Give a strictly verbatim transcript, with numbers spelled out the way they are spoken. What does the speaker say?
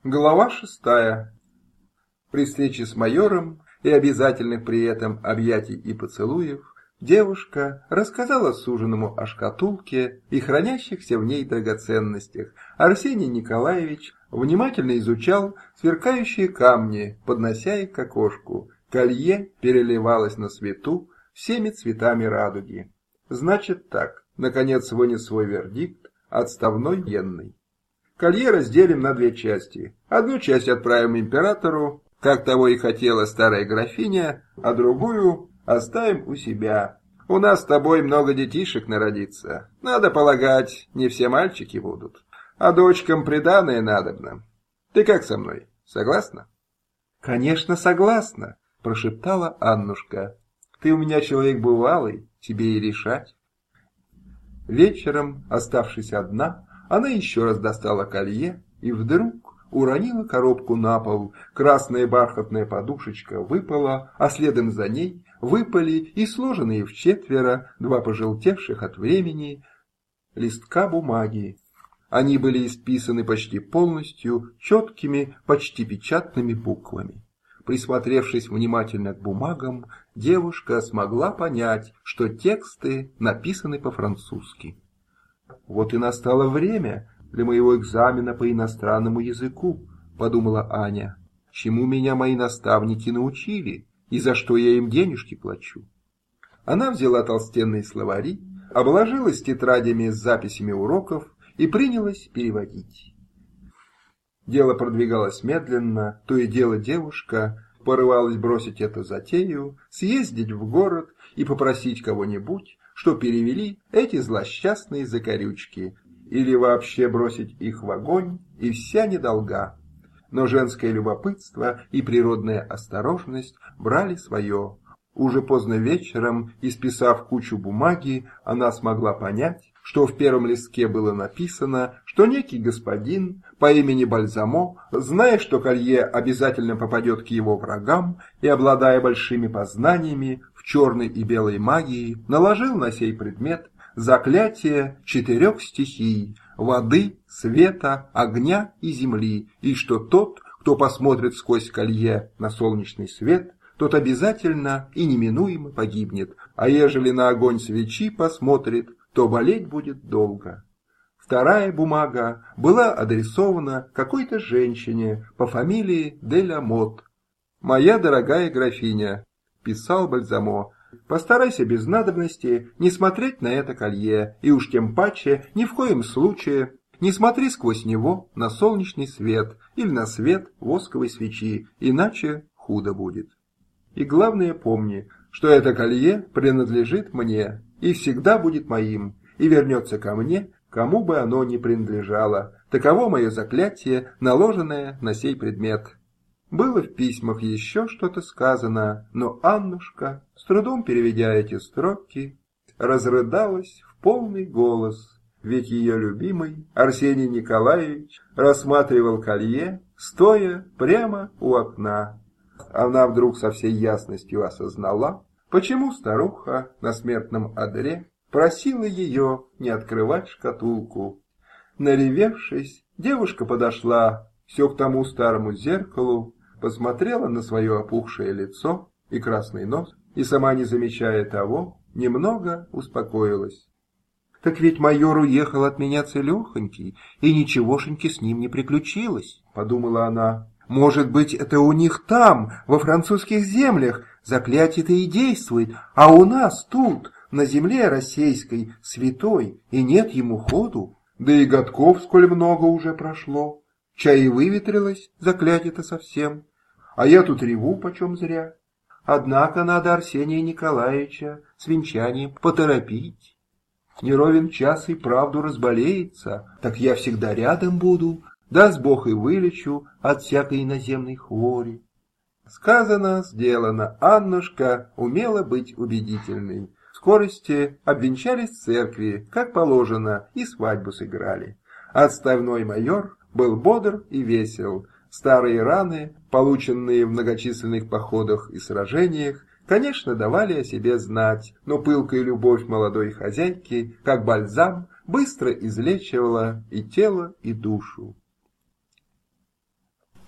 Глава шестая. При встрече с майором и обязательных при этом объятий и поцелуев девушка рассказала суженому о шкатулке и хранящихся в ней драгоценностях. Арсений Николаевич внимательно изучал сверкающие камни, поднося их к окошку. Колье переливалось на свету всеми цветами радуги. Значит так, наконец вынес свой вердикт отставной военный. Колье разделим на две части. Одну часть отправим императору, как того и хотела старая графиня, а другую оставим у себя. У нас с тобой много детишек народится. Надо полагать, не все мальчики будут. А дочкам приданое надобно. Ты как со мной? Согласна? Конечно, согласна, прошептала Аннушка. Ты у меня человек бывалый, тебе и решать. Вечером, оставшись одна, она еще раз достала колье и вдруг уронила коробку на пол. Красная бархатная подушечка выпала, а следом за ней выпали и сложенные вчетверо два пожелтевших от времени листка бумаги. Они были исписаны почти полностью четкими, почти печатными буквами. Присмотревшись внимательно к бумагам, девушка смогла понять, что тексты написаны по-французски. «Вот и настало время для моего экзамена по иностранному языку», — подумала Аня. «Чему меня мои наставники научили и за что я им денежки плачу?» Она взяла толстенные словари, обложилась тетрадями с записями уроков и принялась переводить. Дело продвигалось медленно, то и дело девушка порывалась бросить эту затею, съездить в город и попросить кого-нибудь, что перевели эти злосчастные закорючки, или вообще бросить их в огонь, и вся недолга. Но женское любопытство и природная осторожность брали свое. Уже поздно вечером, исписав кучу бумаги, она смогла понять, что в первом листке было написано, что некий господин по имени Бальзамо, зная, что колье обязательно попадет к его врагам и обладая большими познаниями в черной и белой магии, наложил на сей предмет заклятие четырех стихий – воды, света, огня и земли, и что тот, кто посмотрит сквозь колье на солнечный свет, тот обязательно и неминуемо погибнет, а ежели на огонь свечи посмотрит, то болеть будет долго. Вторая бумага была адресована какой-то женщине по фамилии де ла Мот. «Моя дорогая графиня», — писал Бальзамо, — «постарайся без надобности не смотреть на это колье, и уж тем паче ни в коем случае не смотри сквозь него на солнечный свет или на свет восковой свечи, иначе худо будет. И главное помни, что это колье принадлежит мне и всегда будет моим, и вернется ко мне, кому бы оно ни принадлежало. Таково мое заклятие, наложенное на сей предмет». Было в письмах еще что-то сказано, но Аннушка, с трудом переведя эти строки, разрыдалась в полный голос, ведь ее любимый Арсений Николаевич рассматривал колье, стоя прямо у окна. Она вдруг со всей ясностью осознала, почему старуха на смертном одре просила ее не открывать шкатулку. Наревевшись, девушка подошла все к тому старому зеркалу, посмотрела на свое опухшее лицо и красный нос, и, сама не замечая того, немного успокоилась. «Так ведь майор уехал от меня целехонький, и ничегошеньки с ним не приключилось», — подумала она. «Может быть, это у них там, во французских землях, заклятие-то и действует, а у нас тут, на земле российской, святой, и нет ему ходу. Да и годков сколь много уже прошло. Чай и выветрилось заклятие-то совсем. А я тут реву почем зря. Однако надо Арсения Николаевича с венчанием поторопить. Не ровен час и правду разболеется, так я всегда рядом буду, даст Бог и вылечу от всякой иноземной хвори». Сказано, сделано. Аннушка умела быть убедительной. В скорости обвенчались в церкви, как положено, и свадьбу сыграли. Отставной майор был бодр и весел. Старые раны, полученные в многочисленных походах и сражениях, конечно, давали о себе знать, но пылкая любовь молодой хозяйки, как бальзам, быстро излечивала и тело, и душу.